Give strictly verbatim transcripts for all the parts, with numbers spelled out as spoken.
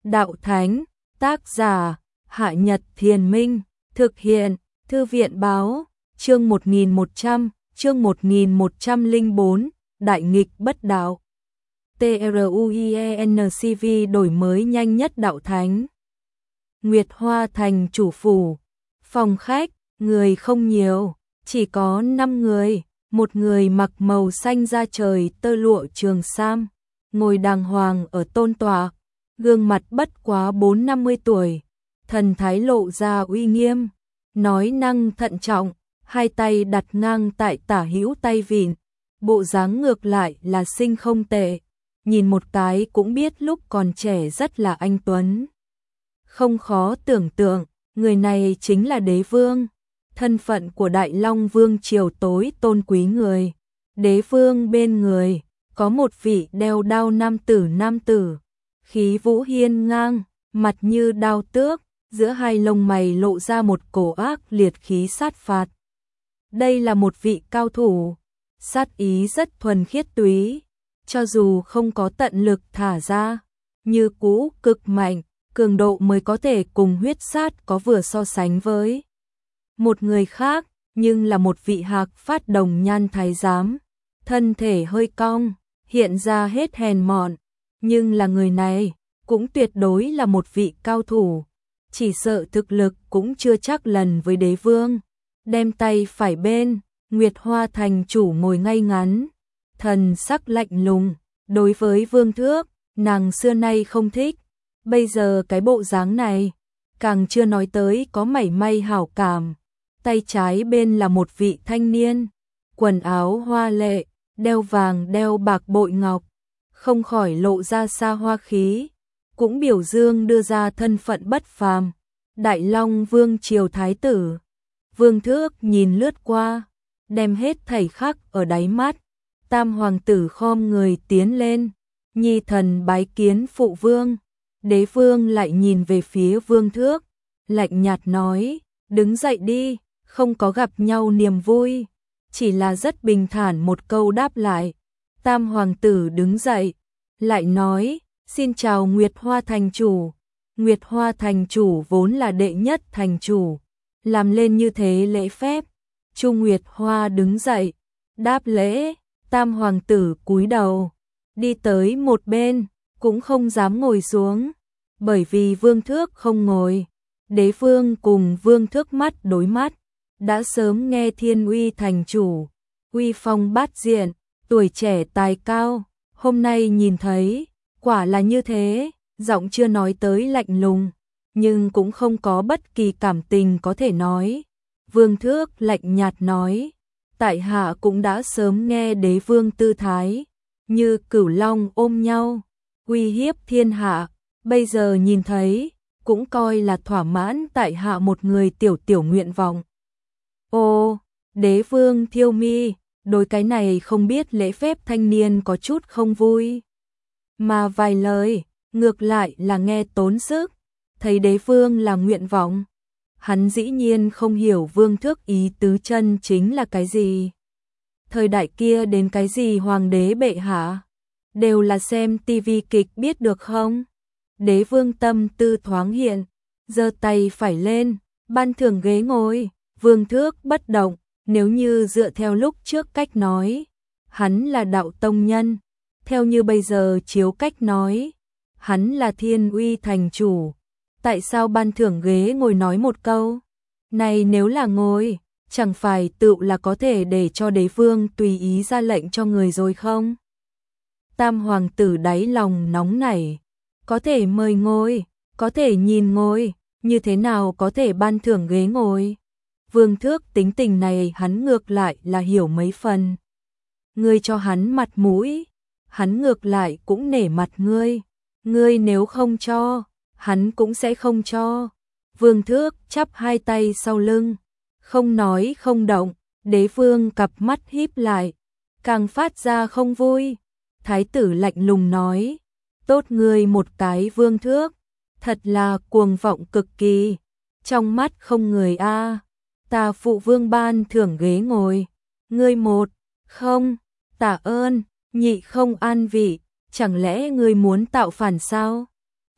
Đạo Thánh, tác giả, Hạ Nhật Thiền Minh, thực hiện, Thư viện Báo, chương một nghìn một trăm, chương một nghìn một trăm lẻ bốn, Đại nghịch bất đạo. TRUIENCV đổi mới nhanh nhất Đạo Thánh. Nguyệt Hoa Thành chủ phủ, phòng khách, người không nhiều, chỉ có năm người, một người mặc màu xanh da trời tơ lụa trường sam, ngồi đàng hoàng ở tôn tọa, gương mặt bất quá bốn năm mươi tuổi, thần thái lộ ra uy nghiêm, nói năng thận trọng, hai tay đặt ngang tại tả hữu tay vịn, bộ dáng ngược lại là xinh không tệ, nhìn một cái cũng biết lúc còn trẻ rất là anh tuấn. Không khó tưởng tượng, người này chính là đế vương, thân phận của Đại Long Vương triều tối tôn quý người. Đế vương bên người, có một vị đeo đao nam tử nam tử, khí vũ hiên ngang, mặt như đao tước, giữa hai lông mày lộ ra một cổ ác liệt khí sát phạt. Đây là một vị cao thủ, sát ý rất thuần khiết túy, cho dù không có tận lực thả ra, như cũ cực mạnh, cường độ mới có thể cùng huyết sát có vừa so sánh với một người khác, nhưng là một vị Hạc Phát Đồng Nhan thái giám, thân thể hơi cong, hiện ra hết hèn mọn, nhưng là người này cũng tuyệt đối là một vị cao thủ, chỉ sợ thực lực cũng chưa chắc lần với đế vương. Đem tay phải bên, Nguyệt Hoa thành chủ ngồi ngay ngắn, thần sắc lạnh lùng, đối với Vương Thước, nàng xưa nay không thích, bây giờ cái bộ dáng này, càng chưa nói tới có mảy may hảo cảm. Tay trái bên là một vị thanh niên, quần áo hoa lệ, đeo vàng đeo bạc bội ngọc, không khỏi lộ ra xa hoa khí, cũng biểu dương đưa ra thân phận bất phàm, Đại Long Vương triều thái tử. Vương Thước nhìn lướt qua, đem hết thảy khắc ở đáy mắt, tam hoàng tử khom người tiến lên, nhi thần bái kiến phụ vương. Đế vương lại nhìn về phía Vương Thước, lạnh nhạt nói, đứng dậy đi, không có gặp nhau niềm vui, chỉ là rất bình thản một câu đáp lại. Tam hoàng tử đứng dậy, lại nói, xin chào Nguyệt Hoa thành chủ. Nguyệt Hoa thành chủ vốn là đệ nhất thành chủ, làm lên như thế lễ phép. Chu Nguyệt Hoa đứng dậy, đáp lễ, tam hoàng tử cúi đầu, đi tới một bên, cũng không dám ngồi xuống, bởi vì Vương Thước không ngồi. Đế vương cùng Vương Thước mắt đối mắt, đã sớm nghe Thiên Uy thành chủ, uy phong bát diện, tuổi trẻ tài cao, hôm nay nhìn thấy, quả là như thế, giọng chưa nói tới lạnh lùng, nhưng cũng không có bất kỳ cảm tình có thể nói. Vương Thước lạnh nhạt nói, tại hạ cũng đã sớm nghe đế vương tư thái, như cửu long ôm nhau, uy hiếp thiên hạ, bây giờ nhìn thấy, cũng coi là thỏa mãn tại hạ một người tiểu tiểu nguyện vọng. Ô, đế vương thiêu mi, đối cái này không biết lễ phép thanh niên có chút không vui. Mà vài lời, ngược lại là nghe tốn sức, thấy đế vương là nguyện vọng. Hắn dĩ nhiên không hiểu Vương Thước ý tứ chân chính là cái gì. Thời đại kia đến cái gì hoàng đế bệ hạ, đều là xem tivi kịch biết được không? Đế vương tâm tư thoáng hiện, giơ tay phải lên, ban thưởng ghế ngồi. Vương Thước bất động, nếu như dựa theo lúc trước cách nói, hắn là đạo tông nhân, theo như bây giờ chiếu cách nói, hắn là Thiên Uy thành chủ, tại sao ban thưởng ghế ngồi nói một câu, này nếu là ngồi, chẳng phải tự là có thể để cho đế vương tùy ý ra lệnh cho người rồi không? Tam hoàng tử đáy lòng nóng nảy, có thể mời ngồi, có thể nhìn ngồi, như thế nào có thể ban thưởng ghế ngồi? Vương Thước tính tình này hắn ngược lại là hiểu mấy phần. Ngươi cho hắn mặt mũi, hắn ngược lại cũng nể mặt ngươi. Ngươi nếu không cho, hắn cũng sẽ không cho. Vương Thước chắp hai tay sau lưng, không nói không động. Đế vương cặp mắt híp lại, càng phát ra không vui. Thái tử lạnh lùng nói, tốt ngươi một cái Vương Thước, thật là cuồng vọng cực kỳ, trong mắt không người a. Ta phụ vương ban thưởng ghế ngồi, ngươi một, không, tạ ơn, nhị không an vị, chẳng lẽ ngươi muốn tạo phản sao?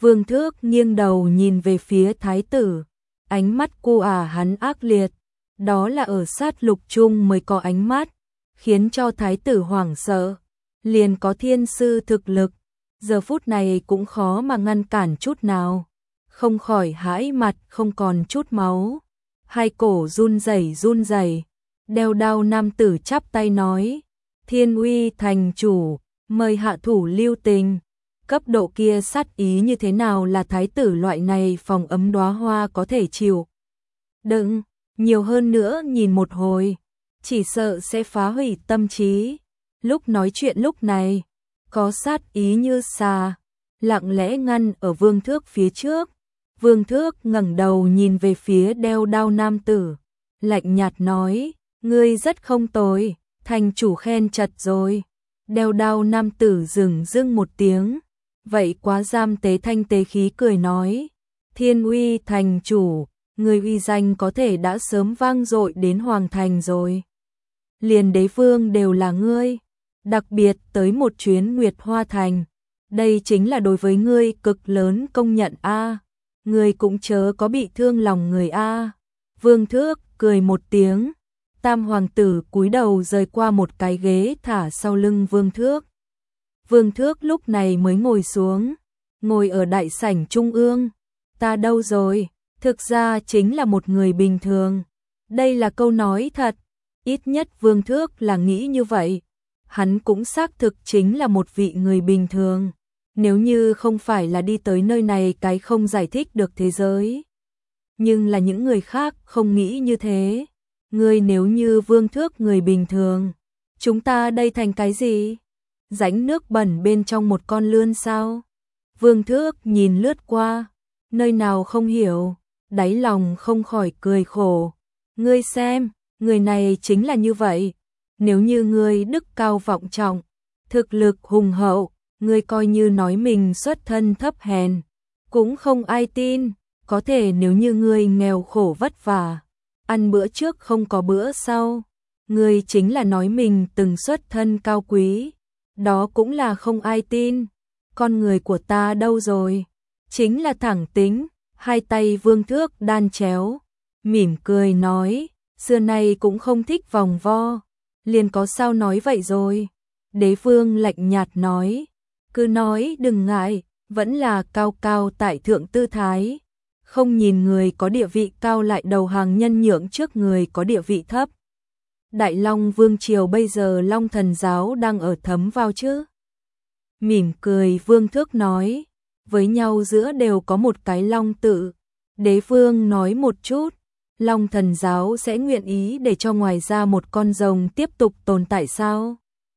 Vương Thước nghiêng đầu nhìn về phía thái tử, ánh mắt cô ả hắn ác liệt, đó là ở sát lục chung mới có ánh mắt, khiến cho thái tử hoảng sợ, liền có thiên sư thực lực, giờ phút này cũng khó mà ngăn cản chút nào, không khỏi hãi mặt không còn chút máu, hai cổ run rẩy run rẩy, đeo đao nam tử chắp tay nói, Thiên Uy thành chủ, mời hạ thủ lưu tình. Cấp độ kia sát ý như thế nào là thái tử loại này phòng ấm đóa hoa có thể chịu đựng, nhiều hơn nữa nhìn một hồi, chỉ sợ sẽ phá hủy tâm trí. Lúc nói chuyện lúc này, có sát ý như xà, lặng lẽ ngăn ở Vương Thước phía trước. Vương Thước ngẩng đầu nhìn về phía đeo đao nam tử, lạnh nhạt nói, ngươi rất không tồi, thành chủ khen chật rồi. Đeo đao nam tử dừng dưng một tiếng, vậy quá giam tế thanh tế khí cười nói, Thiên Uy thành chủ, người uy danh có thể đã sớm vang dội đến hoàng thành rồi. Liền đế vương đều là ngươi, đặc biệt tới một chuyến Nguyệt Hoa Thành, đây chính là đối với ngươi cực lớn công nhận a. Ngươi cũng chớ có bị thương lòng người a. Vương Thước cười một tiếng, tam hoàng tử cúi đầu rời qua một cái ghế thả sau lưng Vương Thước. Vương Thước lúc này mới ngồi xuống, ngồi ở đại sảnh trung ương. Ta đâu rồi, thực ra chính là một người bình thường. Đây là câu nói thật, ít nhất Vương Thước là nghĩ như vậy. Hắn cũng xác thực chính là một vị người bình thường. Nếu như không phải là đi tới nơi này cái không giải thích được thế giới. Nhưng là những người khác không nghĩ như thế. Ngươi nếu như Vương Thước người bình thường, chúng ta đây thành cái gì? Rãnh nước bẩn bên trong một con lươn sao? Vương Thước nhìn lướt qua, nơi nào không hiểu, đáy lòng không khỏi cười khổ. Ngươi xem, người này chính là như vậy. Nếu như ngươi đức cao vọng trọng, thực lực hùng hậu, ngươi coi như nói mình xuất thân thấp hèn, cũng không ai tin. Có thể nếu như ngươi nghèo khổ vất vả, ăn bữa trước không có bữa sau, ngươi chính là nói mình từng xuất thân cao quý, đó cũng là không ai tin. Con người của ta đâu rồi? Chính là thẳng tính. Hai tay Vương Thước đan chéo, mỉm cười nói, xưa nay cũng không thích vòng vo, liền có sao nói vậy rồi. Đế vương lạnh nhạt nói, cứ nói đừng ngại, vẫn là cao cao tại thượng tư thái, không nhìn người có địa vị cao lại đầu hàng nhân nhượng trước người có địa vị thấp. Đại Long Vương Triều bây giờ Long Thần Giáo đang ở thấm vào chứ? Mỉm cười Vương Thước nói, với nhau giữa đều có một cái Long tự. Đế vương nói một chút, Long Thần Giáo sẽ nguyện ý để cho ngoài ra một con rồng tiếp tục tồn tại sao?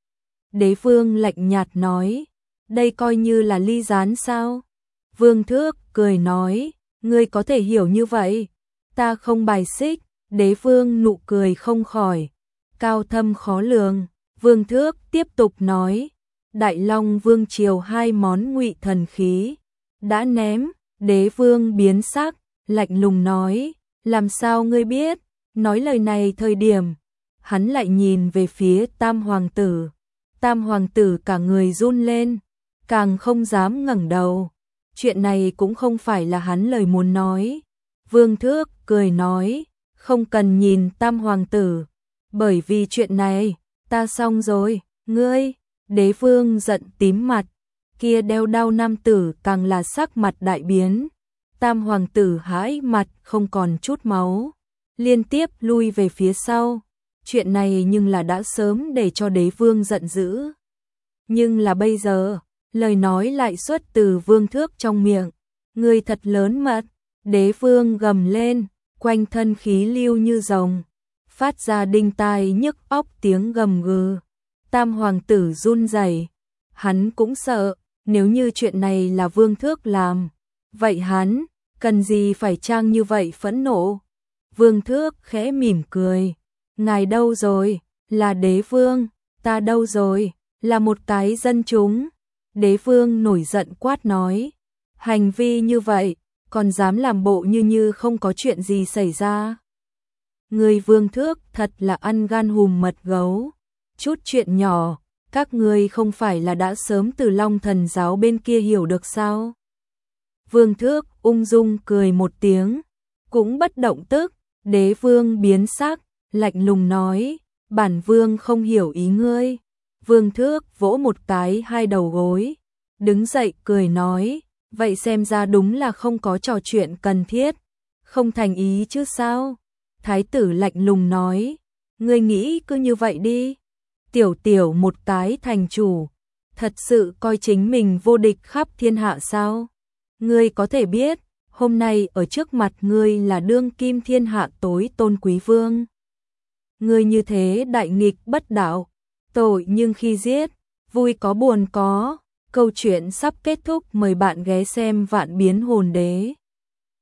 Đế vương lạnh nhạt nói, đây coi như là ly gián sao? Vương Thước cười nói, ngươi có thể hiểu như vậy, ta không bài xích. Đế vương nụ cười không khỏi cao thâm khó lường. Vương Thước tiếp tục nói, Đại Long Vương Triều hai món ngụy thần khí đã ném. Đế vương biến sắc, lạnh lùng nói, làm sao ngươi biết? Nói lời này thời điểm, hắn lại nhìn về phía Tam hoàng tử. Tam hoàng tử cả người run lên, càng không dám ngẩng đầu. Chuyện này cũng không phải là hắn lời muốn nói. Vương Thước cười nói, không cần nhìn Tam hoàng tử, bởi vì chuyện này, ta xong rồi, ngươi. Đế vương giận tím mặt, kia đeo đao nam tử càng là sắc mặt đại biến. Tam hoàng tử hãi mặt không còn chút máu, liên tiếp lui về phía sau. Chuyện này nhưng là đã sớm để cho đế vương giận dữ. Nhưng là bây giờ, lời nói lại xuất từ Vương Thước trong miệng. Ngươi thật lớn mật. Đế vương gầm lên, quanh thân khí lưu như rồng, phát ra đinh tai nhức óc tiếng gầm gừ. Tam hoàng tử run rẩy, hắn cũng sợ, nếu như chuyện này là Vương Thước làm, vậy hắn cần gì phải trang như vậy phẫn nộ. Vương Thước khẽ mỉm cười, ngài đâu rồi, là đế vương, ta đâu rồi, là một cái dân chúng. Đế vương nổi giận quát nói, hành vi như vậy, còn dám làm bộ như như không có chuyện gì xảy ra. Người Vương Thước thật là ăn gan hùm mật gấu, chút chuyện nhỏ, các ngươi không phải là đã sớm từ Long Thần Giáo bên kia hiểu được sao? Vương Thước ung dung cười một tiếng, cũng bất động tức. Đế vương biến sắc, lạnh lùng nói, bản vương không hiểu ý ngươi. Vương Thước vỗ một cái hai đầu gối, đứng dậy cười nói, vậy xem ra đúng là không có trò chuyện cần thiết, không thành ý chứ sao? Thái tử lạnh lùng nói, ngươi nghĩ cứ như vậy đi. Tiểu tiểu một cái thành chủ, thật sự coi chính mình vô địch khắp thiên hạ sao? Ngươi có thể biết, hôm nay ở trước mặt ngươi là đương kim thiên hạ tối tôn quý vương. Ngươi như thế đại nghịch bất đạo, tội nhưng khi giết, vui có buồn có. Câu chuyện sắp kết thúc, mời bạn ghé xem Vạn Biến Hồn Đế.